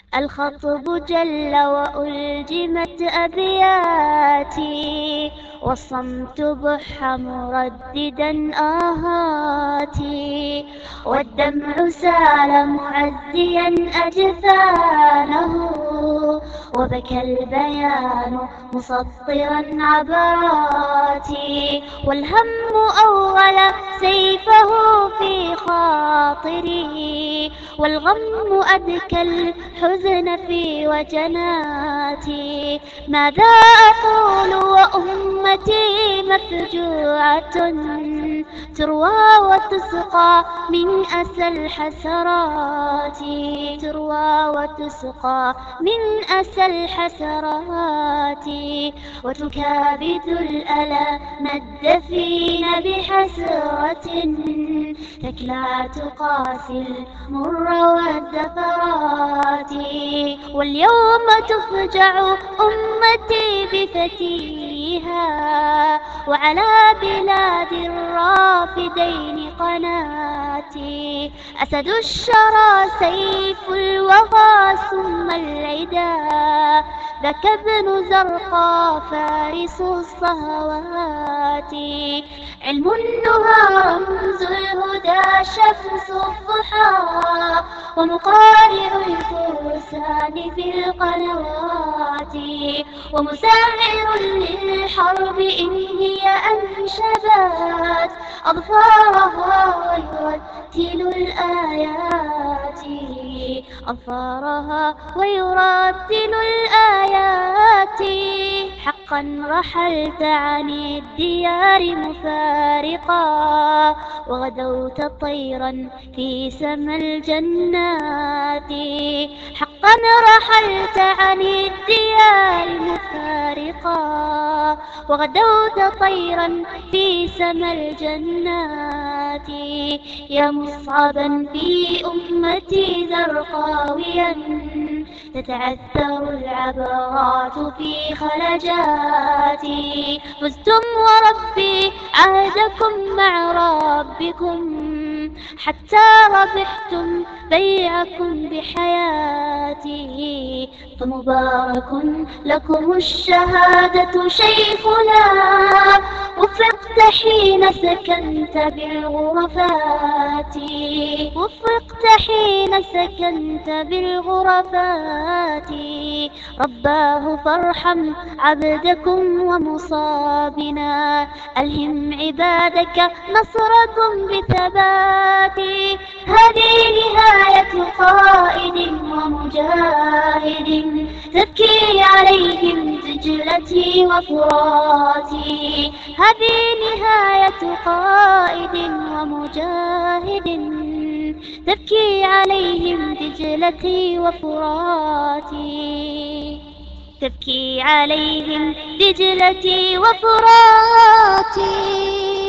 الخطب جل وألجمت أبياتي، والصمت بح مرددا آهاتي، والدمع سال معزيا أجفانه، وبكى البيان مسطرا عبراتي، والهم أول سيفه في خاطري، والغم أدكى الحزن في وجناتي. ماذا أقول وأمتي مفجوعة، تروى وتسقى من أسى الحسرات، تروى وتسقى من أسى الحسرات، وتكابد الألم الدفين بحسرة، تكلا تقاسي المر والزفرات. واليوم تفجع أمتي بفتيها، وعلى بلاد الرافدين قناتي، أسد الشرى سيف الوغى ثم العدا، ذاك ابن زرقا فارس الصهوات. علم النهى رمز الهدى شمس الضحى، ومقارع الفرسان في القنوات، ومساعر للحرب إن هي أنشبت أظفارها ويرتل الآيات، أظفارها ويرتل الآيات. حقا رحلت عن الديار مفارقا، وغدوت طيرا في سما الجنات. حقا رحلت عن الديار مفارقا، وغدوت طيرا في سما الجنات. يا مصعبا في أمتي زرقاويا، تتعثر العبرات في خلجاتي. فزتم وربي عهدكم مع ربكم، حتى ربحتم بيعكم بحياتي. فمبارك لكم الشهادة شيخنا، وفقت حين سكنت بالغرفات، وفقت حين سكنت بالغرفات. رباه فارحم عبدكم ومصابنا، ألهم عبادك نصركم بثبات. هذه نهاية قائد ومجاهد، تبكي عليهم دجلتي وفراتي. هذه نهاية قائد ومجاهد، تبكي عليهم دجلتي وفراتي، تبكي عليهم دجلتي وفراتي.